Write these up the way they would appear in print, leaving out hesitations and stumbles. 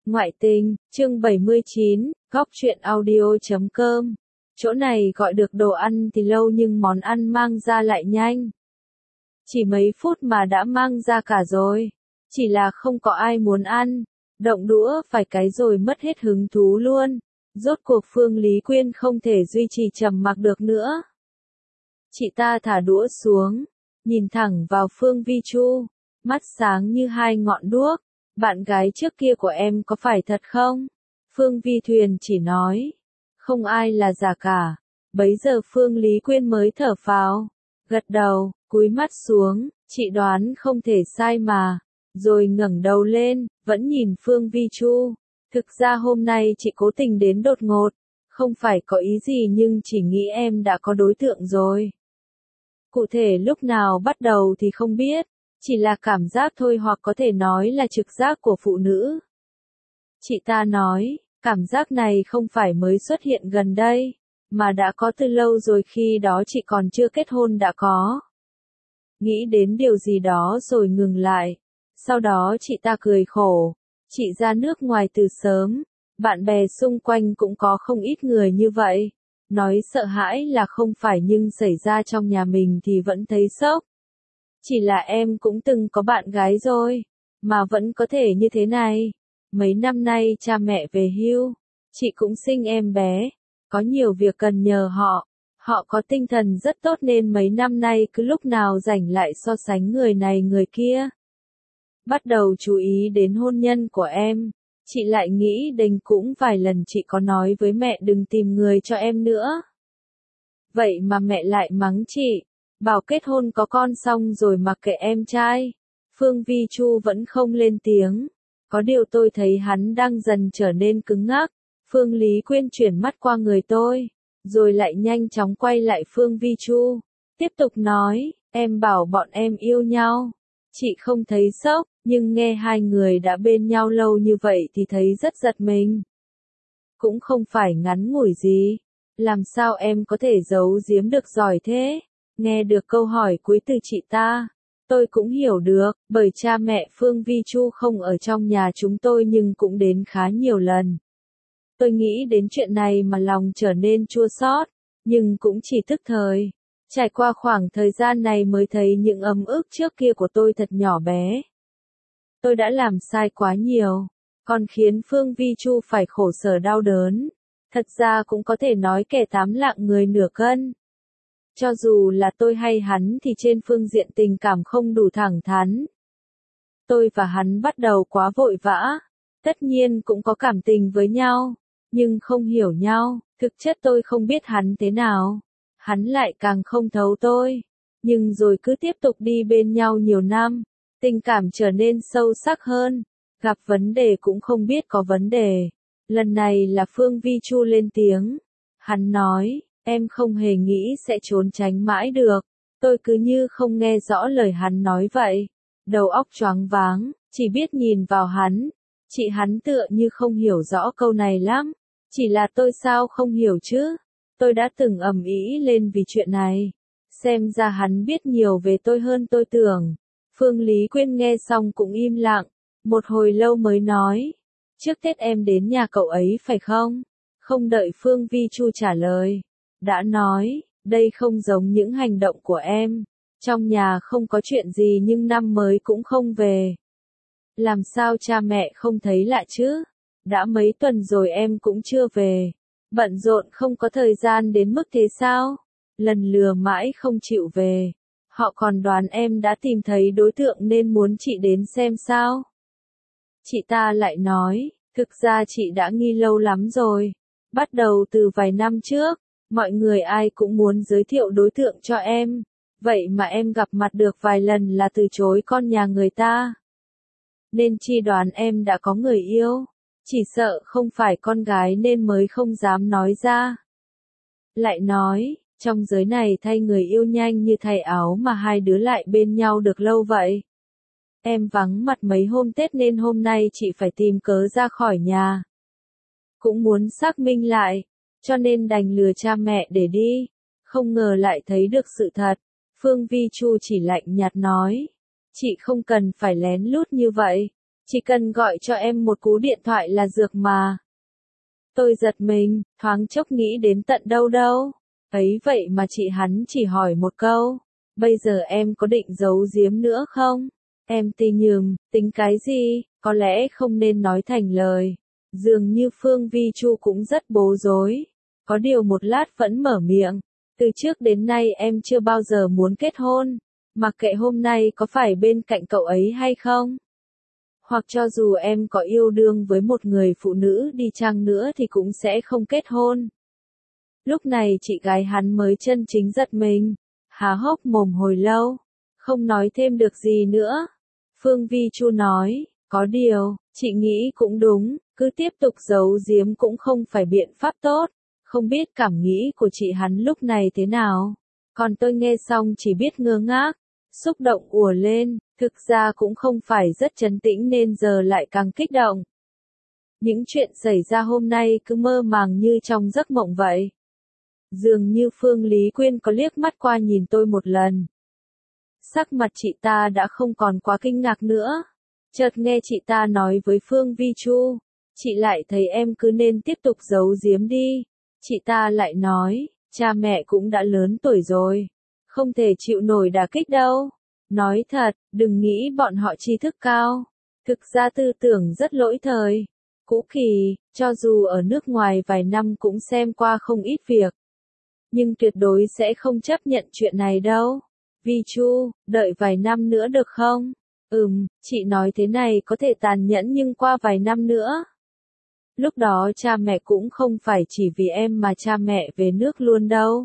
Ngoại tình, chương 79, góc truyện audio.com. Chỗ này gọi được đồ ăn thì lâu nhưng món ăn mang ra lại nhanh. Chỉ mấy phút mà đã mang ra cả rồi. Chỉ là không có ai muốn ăn. Động đũa phải cái rồi mất hết hứng thú luôn. Rốt cuộc Phương Lý Quyên không thể duy trì trầm mặc được nữa. Chị ta thả đũa xuống, nhìn thẳng vào Phương Vi Chu, mắt sáng như hai ngọn đuốc. Bạn gái trước kia của em có phải thật không? Phương Vi Thuyền chỉ nói. Không ai là giả cả. Bấy giờ Phương Lý Quyên mới thở phào. Gật đầu, cúi mắt xuống, chị đoán không thể sai mà. Rồi ngẩng đầu lên, vẫn nhìn Phương Vi Chu. Thực ra hôm nay chị cố tình đến đột ngột. Không phải có ý gì nhưng chỉ nghĩ em đã có đối tượng rồi. Cụ thể lúc nào bắt đầu thì không biết. Chỉ là cảm giác thôi hoặc có thể nói là trực giác của phụ nữ. Chị ta nói, cảm giác này không phải mới xuất hiện gần đây, mà đã có từ lâu rồi, khi đó chị còn chưa kết hôn đã có. Nghĩ đến điều gì đó rồi ngừng lại. Sau đó chị ta cười khổ. Chị ra nước ngoài từ sớm, bạn bè xung quanh cũng có không ít người như vậy. Nói sợ hãi là không phải nhưng xảy ra trong nhà mình thì vẫn thấy sốc. Chỉ là em cũng từng có bạn gái rồi, mà vẫn có thể như thế này. Mấy năm nay cha mẹ về hưu, chị cũng sinh em bé, có nhiều việc cần nhờ họ. Họ có tinh thần rất tốt nên mấy năm nay cứ lúc nào rảnh lại so sánh người này người kia. Bắt đầu chú ý đến hôn nhân của em, chị lại nghĩ đến cũng vài lần chị có nói với mẹ đừng tìm người cho em nữa. Vậy mà mẹ lại mắng chị. Bảo kết hôn có con xong rồi mặc kệ em trai. Phương Vi Chu vẫn không lên tiếng. Có điều tôi thấy hắn đang dần trở nên cứng ngắc. Phương Lý Quyên chuyển mắt qua người tôi, rồi lại nhanh chóng quay lại Phương Vi Chu. Tiếp tục nói, em bảo bọn em yêu nhau. Chị không thấy sốc, nhưng nghe hai người đã bên nhau lâu như vậy thì thấy rất giật mình. Cũng không phải ngắn ngủi gì. Làm sao em có thể giấu giếm được giỏi thế? Nghe được câu hỏi cuối từ chị ta, tôi cũng hiểu được, bởi cha mẹ Phương Vi Chu không ở trong nhà chúng tôi nhưng cũng đến khá nhiều lần. Tôi nghĩ đến chuyện này mà lòng trở nên chua xót, nhưng cũng chỉ tức thời. Trải qua khoảng thời gian này mới thấy những ấm ức trước kia của tôi thật nhỏ bé. Tôi đã làm sai quá nhiều, còn khiến Phương Vi Chu phải khổ sở đau đớn. Thật ra cũng có thể nói kẻ tám lạng người nửa cân. Cho dù là tôi hay hắn thì trên phương diện tình cảm không đủ thẳng thắn. Tôi và hắn bắt đầu quá vội vã. Tất nhiên cũng có cảm tình với nhau, nhưng không hiểu nhau. Thực chất tôi không biết hắn thế nào. Hắn lại càng không thấu tôi. Nhưng rồi cứ tiếp tục đi bên nhau nhiều năm. Tình cảm trở nên sâu sắc hơn. Gặp vấn đề cũng không biết có vấn đề. Lần này là Phương Vi Chu lên tiếng. Hắn nói. Em không hề nghĩ sẽ trốn tránh mãi được. Tôi cứ như không nghe rõ lời hắn nói vậy. Đầu óc choáng váng, chỉ biết nhìn vào hắn. Chị hắn tựa như không hiểu rõ câu này lắm. Chỉ là tôi sao không hiểu chứ? Tôi đã từng ầm ĩ lên vì chuyện này. Xem ra hắn biết nhiều về tôi hơn tôi tưởng. Phương Lý Quyên nghe xong cũng im lặng. Một hồi lâu mới nói. Trước Tết em đến nhà cậu ấy phải không? Không đợi Phương Vi Chu trả lời. Đã nói, đây không giống những hành động của em. Trong nhà không có chuyện gì nhưng năm mới cũng không về. Làm sao cha mẹ không thấy lạ chứ? Đã mấy tuần rồi em cũng chưa về. Bận rộn không có thời gian đến mức thế sao? Lần lừa mãi không chịu về. Họ còn đoán em đã tìm thấy đối tượng nên muốn chị đến xem sao? Chị ta lại nói, thực ra chị đã nghi lâu lắm rồi. Bắt đầu từ vài năm trước. Mọi người ai cũng muốn giới thiệu đối tượng cho em. Vậy mà em gặp mặt được vài lần là từ chối con nhà người ta. Nên chi đoán em đã có người yêu. Chỉ sợ không phải con gái nên mới không dám nói ra. Lại nói, trong giới này thay người yêu nhanh như thay áo mà hai đứa lại bên nhau được lâu vậy. Em vắng mặt mấy hôm Tết nên hôm nay chị phải tìm cớ ra khỏi nhà. Cũng muốn xác minh lại. Cho nên đành lừa cha mẹ để đi. Không ngờ lại thấy được sự thật. Phương Vi Chu chỉ lạnh nhạt nói. Chị không cần phải lén lút như vậy. Chỉ cần gọi cho em một cú điện thoại là dược mà. Tôi giật mình, thoáng chốc nghĩ đến tận đâu đâu. Ấy vậy mà chị hắn chỉ hỏi một câu. Bây giờ em có định giấu giếm nữa không? Em tính cái gì, có lẽ không nên nói thành lời. Dường như Phương Vi Chu cũng rất bối rối. Có điều một lát vẫn mở miệng. Từ trước đến nay em chưa bao giờ muốn kết hôn. Mặc kệ hôm nay có phải bên cạnh cậu ấy hay không. Hoặc cho dù em có yêu đương với một người phụ nữ đi chăng nữa thì cũng sẽ không kết hôn. Lúc này chị gái hắn mới chân chính giật mình. Há hốc mồm hồi lâu. Không nói thêm được gì nữa. Phương Vi Chu nói, có điều, chị nghĩ cũng đúng, cứ tiếp tục giấu giếm cũng không phải biện pháp tốt. Không biết cảm nghĩ của chị hắn lúc này thế nào. Còn tôi nghe xong chỉ biết ngơ ngác, xúc động ùa lên, thực ra cũng không phải rất trấn tĩnh nên giờ lại càng kích động. Những chuyện xảy ra hôm nay cứ mơ màng như trong giấc mộng vậy. Dường như Phương Lý Quyên có liếc mắt qua nhìn tôi một lần. Sắc mặt chị ta đã không còn quá kinh ngạc nữa. Chợt nghe chị ta nói với Phương Vi Chu, chị lại thấy em cứ nên tiếp tục giấu giếm đi. Chị ta lại nói, cha mẹ cũng đã lớn tuổi rồi, không thể chịu nổi đả kích đâu. Nói thật, đừng nghĩ bọn họ tri thức cao. Thực ra tư tưởng rất lỗi thời, cũ kỳ, cho dù ở nước ngoài vài năm cũng xem qua không ít việc. Nhưng tuyệt đối sẽ không chấp nhận chuyện này đâu. Vi Chu, đợi vài năm nữa được không? Chị nói thế này có thể tàn nhẫn nhưng qua vài năm nữa. Lúc đó cha mẹ cũng không phải chỉ vì em mà cha mẹ về nước luôn đâu.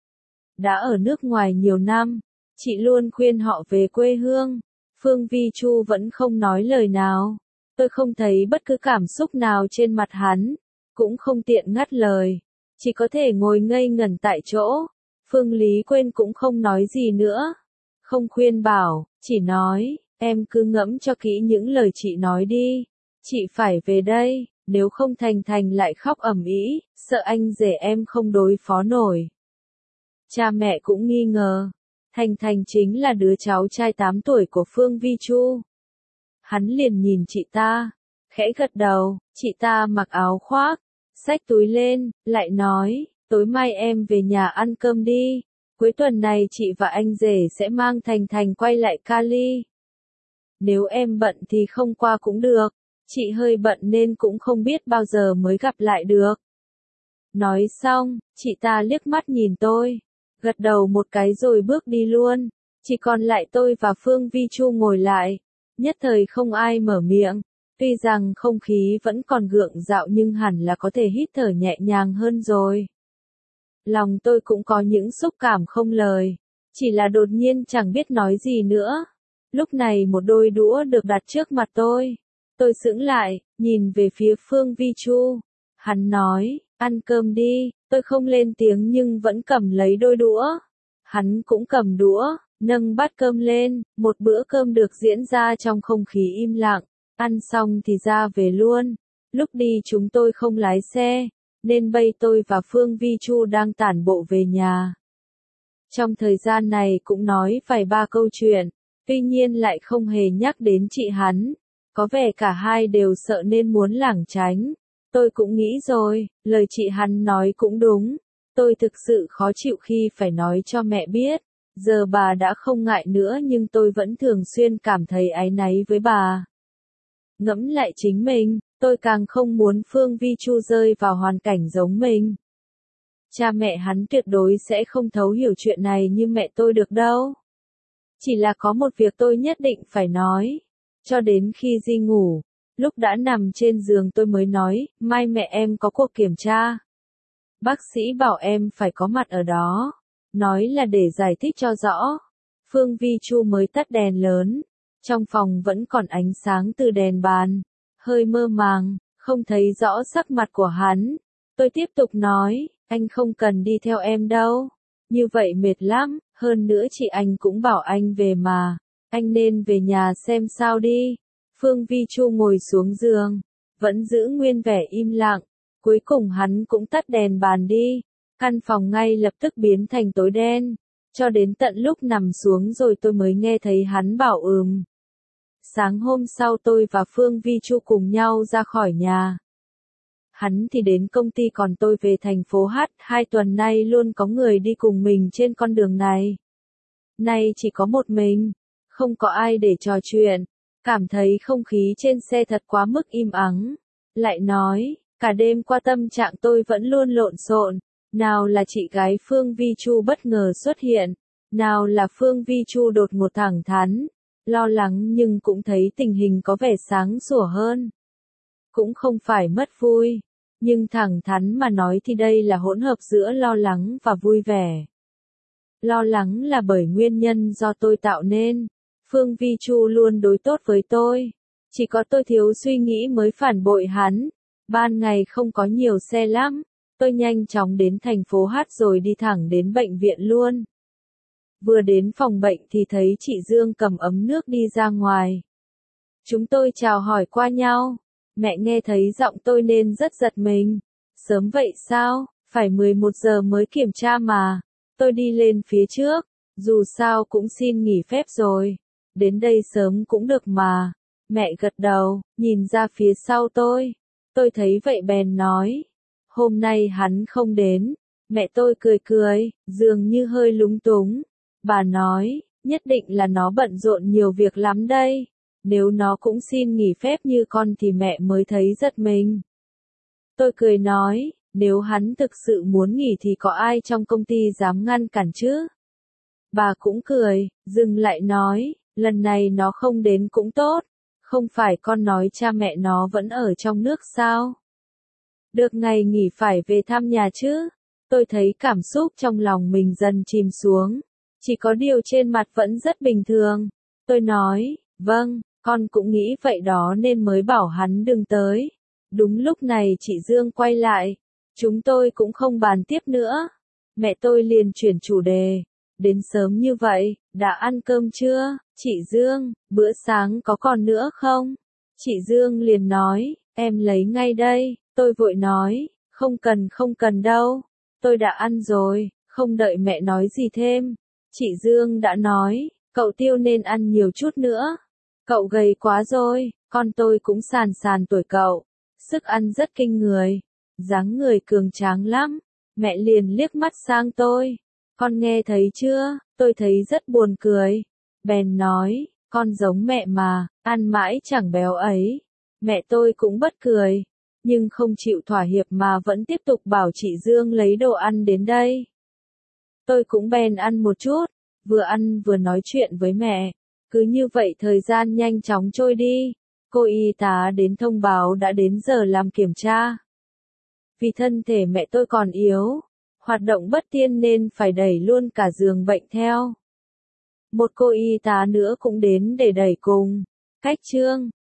Đã ở nước ngoài nhiều năm, chị luôn khuyên họ về quê hương. Phương Vi Chu vẫn không nói lời nào. Tôi không thấy bất cứ cảm xúc nào trên mặt hắn, cũng không tiện ngắt lời. Chỉ có thể ngồi ngây ngẩn tại chỗ. Phương Lý Quyên cũng không nói gì nữa. Không khuyên bảo, chỉ nói, em cứ ngẫm cho kỹ những lời chị nói đi. Chị phải về đây, nếu không Thành lại khóc ầm ĩ, sợ anh rể em không đối phó nổi. Cha mẹ cũng nghi ngờ. Thành chính là đứa cháu trai 8 tuổi của Phương Vi Chu. Hắn liền nhìn chị ta, khẽ gật đầu, chị ta mặc áo khoác, xách túi lên, lại nói, tối mai em về nhà ăn cơm đi. Cuối tuần này chị và anh rể sẽ mang Thành quay lại Cali. Nếu em bận thì không qua cũng được, chị hơi bận nên cũng không biết bao giờ mới gặp lại được. Nói xong, chị ta liếc mắt nhìn tôi, gật đầu một cái rồi bước đi luôn. Chỉ còn lại tôi và Phương Vi Chu ngồi lại, nhất thời không ai mở miệng. Tuy rằng không khí vẫn còn gượng gạo nhưng hẳn là có thể hít thở nhẹ nhàng hơn rồi. Lòng tôi cũng có những xúc cảm không lời, chỉ là đột nhiên chẳng biết nói gì nữa. Lúc này một đôi đũa được đặt trước mặt tôi. Tôi sững lại, nhìn về phía Phương Vi Chu. Hắn nói, ăn cơm đi. Tôi không lên tiếng nhưng vẫn cầm lấy đôi đũa. Hắn cũng cầm đũa, nâng bát cơm lên. Một bữa cơm được diễn ra trong không khí im lặng. Ăn xong thì ra về luôn. Lúc đi chúng tôi không lái xe, nên bây tôi và Phương Vi Chu đang tản bộ về nhà. Trong thời gian này cũng nói vài ba câu chuyện, tuy nhiên lại không hề nhắc đến chị hắn. Có vẻ cả hai đều sợ nên muốn lảng tránh. Tôi cũng nghĩ rồi, lời chị hắn nói cũng đúng. Tôi thực sự khó chịu khi phải nói cho mẹ biết. Giờ bà đã không ngại nữa nhưng tôi vẫn thường xuyên cảm thấy áy náy với bà. Ngẫm lại chính mình, tôi càng không muốn Phương Vi Chu rơi vào hoàn cảnh giống mình. Cha mẹ hắn tuyệt đối sẽ không thấu hiểu chuyện này như mẹ tôi được đâu. Chỉ là có một việc tôi nhất định phải nói. Cho đến khi đi ngủ, lúc đã nằm trên giường tôi mới nói, mai mẹ em có cuộc kiểm tra. Bác sĩ bảo em phải có mặt ở đó. Nói là để giải thích cho rõ. Phương Vi Chu mới tắt đèn lớn. Trong phòng vẫn còn ánh sáng từ đèn bàn. Hơi mơ màng, không thấy rõ sắc mặt của hắn. Tôi tiếp tục nói, anh không cần đi theo em đâu. Như vậy mệt lắm, hơn nữa chị anh cũng bảo anh về mà. Anh nên về nhà xem sao đi. Phương Vi Chu ngồi xuống giường, vẫn giữ nguyên vẻ im lặng. Cuối cùng hắn cũng tắt đèn bàn đi. Căn phòng ngay lập tức biến thành tối đen. Cho đến tận lúc nằm xuống rồi tôi mới nghe thấy hắn bảo Sáng hôm sau tôi và Phương Vi Chu cùng nhau ra khỏi nhà. Hắn thì đến công ty còn tôi về thành phố Hát, 2 tuần nay luôn có người đi cùng mình trên con đường này. Nay chỉ có một mình, không có ai để trò chuyện, cảm thấy không khí trên xe thật quá mức im ắng. Lại nói, cả đêm qua tâm trạng tôi vẫn luôn lộn xộn, nào là chị gái Phương Vi Chu bất ngờ xuất hiện, nào là Phương Vi Chu đột ngột thẳng thắn, lo lắng nhưng cũng thấy tình hình có vẻ sáng sủa hơn. Cũng không phải mất vui, nhưng thẳng thắn mà nói thì đây là hỗn hợp giữa lo lắng và vui vẻ. Lo lắng là bởi nguyên nhân do tôi tạo nên. Phương Vi Chu luôn đối tốt với tôi. Chỉ có tôi thiếu suy nghĩ mới phản bội hắn. Ban ngày không có nhiều xe lắm. Tôi nhanh chóng đến thành phố Hát rồi đi thẳng đến bệnh viện luôn. Vừa đến phòng bệnh thì thấy chị Dương cầm ấm nước đi ra ngoài. Chúng tôi chào hỏi qua nhau. Mẹ nghe thấy giọng tôi nên rất giật mình. Sớm vậy sao? Phải 11 giờ mới kiểm tra mà. Tôi đi lên phía trước. Dù sao cũng xin nghỉ phép rồi. Đến đây sớm cũng được mà. Mẹ gật đầu, nhìn ra phía sau tôi. Tôi thấy vậy bèn nói. Hôm nay hắn không đến. Mẹ tôi cười cười, dường như hơi lúng túng. Bà nói, nhất định là nó bận rộn nhiều việc lắm đây. Nếu nó cũng xin nghỉ phép như con thì mẹ mới thấy giật mình. Tôi cười nói, nếu hắn thực sự muốn nghỉ thì có ai trong công ty dám ngăn cản chứ? Bà cũng cười, dừng lại nói, lần này nó không đến cũng tốt. Không phải con nói cha mẹ nó vẫn ở trong nước sao? Được ngày nghỉ phải về thăm nhà chứ? Tôi thấy cảm xúc trong lòng mình dần chìm xuống. Chỉ có điều trên mặt vẫn rất bình thường. Tôi nói, vâng, con cũng nghĩ vậy đó nên mới bảo hắn đừng tới. Đúng lúc này chị Dương quay lại. Chúng tôi cũng không bàn tiếp nữa. Mẹ tôi liền chuyển chủ đề. Đến sớm như vậy, đã ăn cơm chưa? Chị Dương, bữa sáng có còn nữa không? Chị Dương liền nói, em lấy ngay đây. Tôi vội nói, không cần đâu. Tôi đã ăn rồi, không đợi mẹ nói gì thêm. Chị Dương đã nói, cậu Tiêu nên ăn nhiều chút nữa. Cậu gầy quá rồi, con tôi cũng sàn sàn tuổi cậu. Sức ăn rất kinh người. Dáng người cường tráng lắm. Mẹ liền liếc mắt sang tôi. Con nghe thấy chưa? Tôi thấy rất buồn cười. Bèn nói, con giống mẹ mà, ăn mãi chẳng béo ấy. Mẹ tôi cũng bất cười. Nhưng không chịu thỏa hiệp mà vẫn tiếp tục bảo chị Dương lấy đồ ăn đến đây. Tôi cũng bèn ăn một chút. Vừa ăn vừa nói chuyện với mẹ. Cứ như vậy thời gian nhanh chóng trôi đi. Cô y tá đến thông báo đã đến giờ làm kiểm tra. Vì thân thể mẹ tôi còn yếu, hoạt động bất tiện nên phải đẩy luôn cả giường bệnh theo. Một cô y tá nữa cũng đến để đẩy cùng. Cách Trương,